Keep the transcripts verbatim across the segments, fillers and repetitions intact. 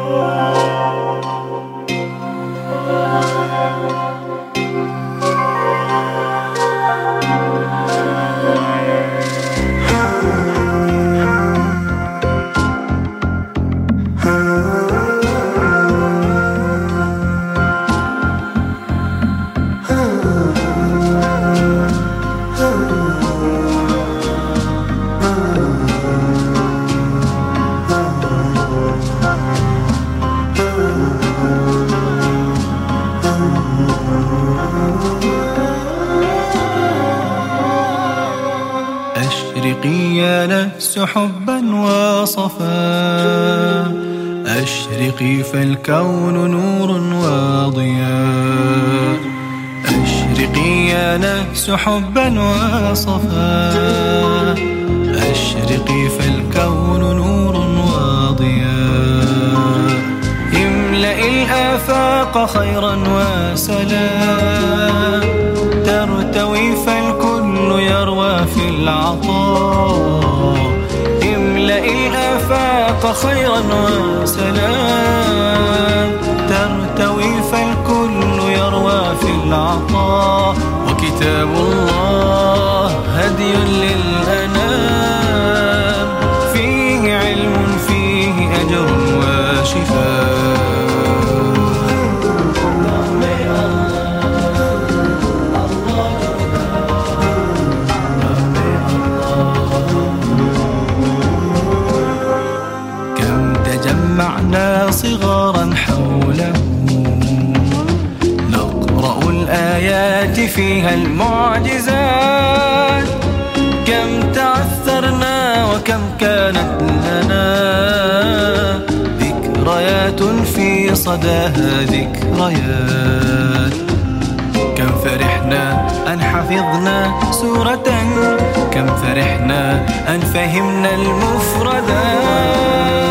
أشرقي يا نفس حبا وصفا، أشرقي فالكون نور وضياء. أشرقي يا نفس حبا وصفا، أشرقي فالكون نور وضياء. املئي الآفاق خيرا وسلام، ترتوي فالكل يروى في العطاء. املئي الآفاق خيرا وسلام، ترتوي فالكل يروى في العطاء. وكتاب الله هدي للأنام، فيه علم فيه أجر وشفاء. جمعنا صغارا حوله، نقرأ الآيات فيها المعجزات. كم تعثرنا وكم كانت لنا ذكريات في صداها ذكريات. كم فرحنا أن حفظنا سورة، كم فرحنا أن فهمنا المفردات.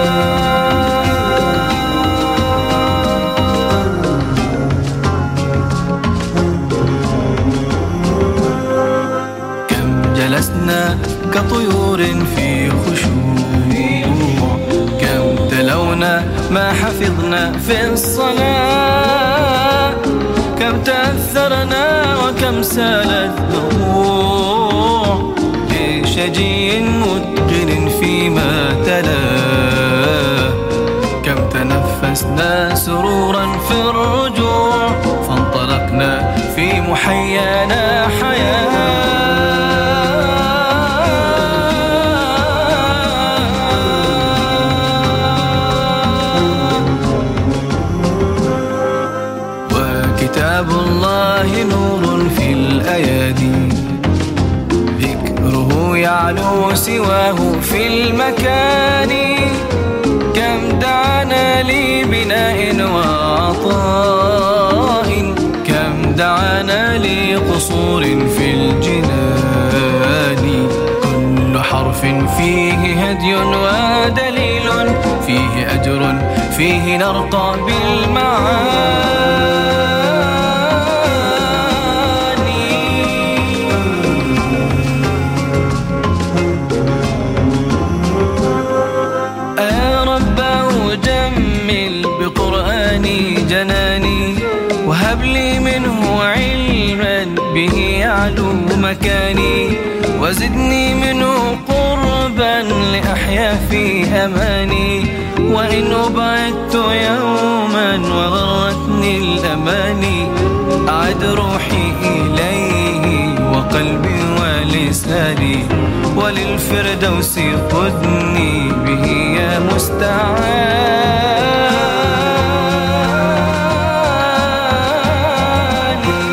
جلسنا كطيور في خشوع، كم تلونا ما حفظنا في الصلاة. كم تأثرنا وكم سالت دموع لشجي متقن فيما تلاه. كم تنفسنا سرورا في الرجوع، فانطلقنا في محيانا حياة. كتاب الله نور في الأيادي، ذكره يعلو سواه في المكان. كم دعانا لبناء وعطاء، كم دعانا لقصور في الجنان. كل حرف فيه هدي ودليل، فيه أجر فيه نرقى بالمعاني. جناني وهب لي منه علما به يعلو مكاني، وزدني منه قربا لأحيا في أماني. وإن أبعدت يوما وغرتني الأماني، أعد روحي إليه وقلبي ولساني، وللفردوس خذني به يا مستعان.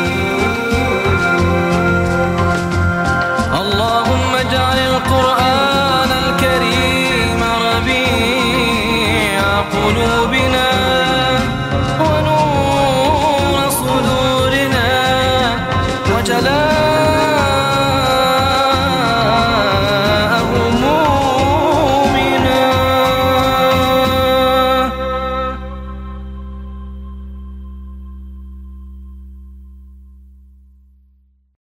اللهم اجعل القرآن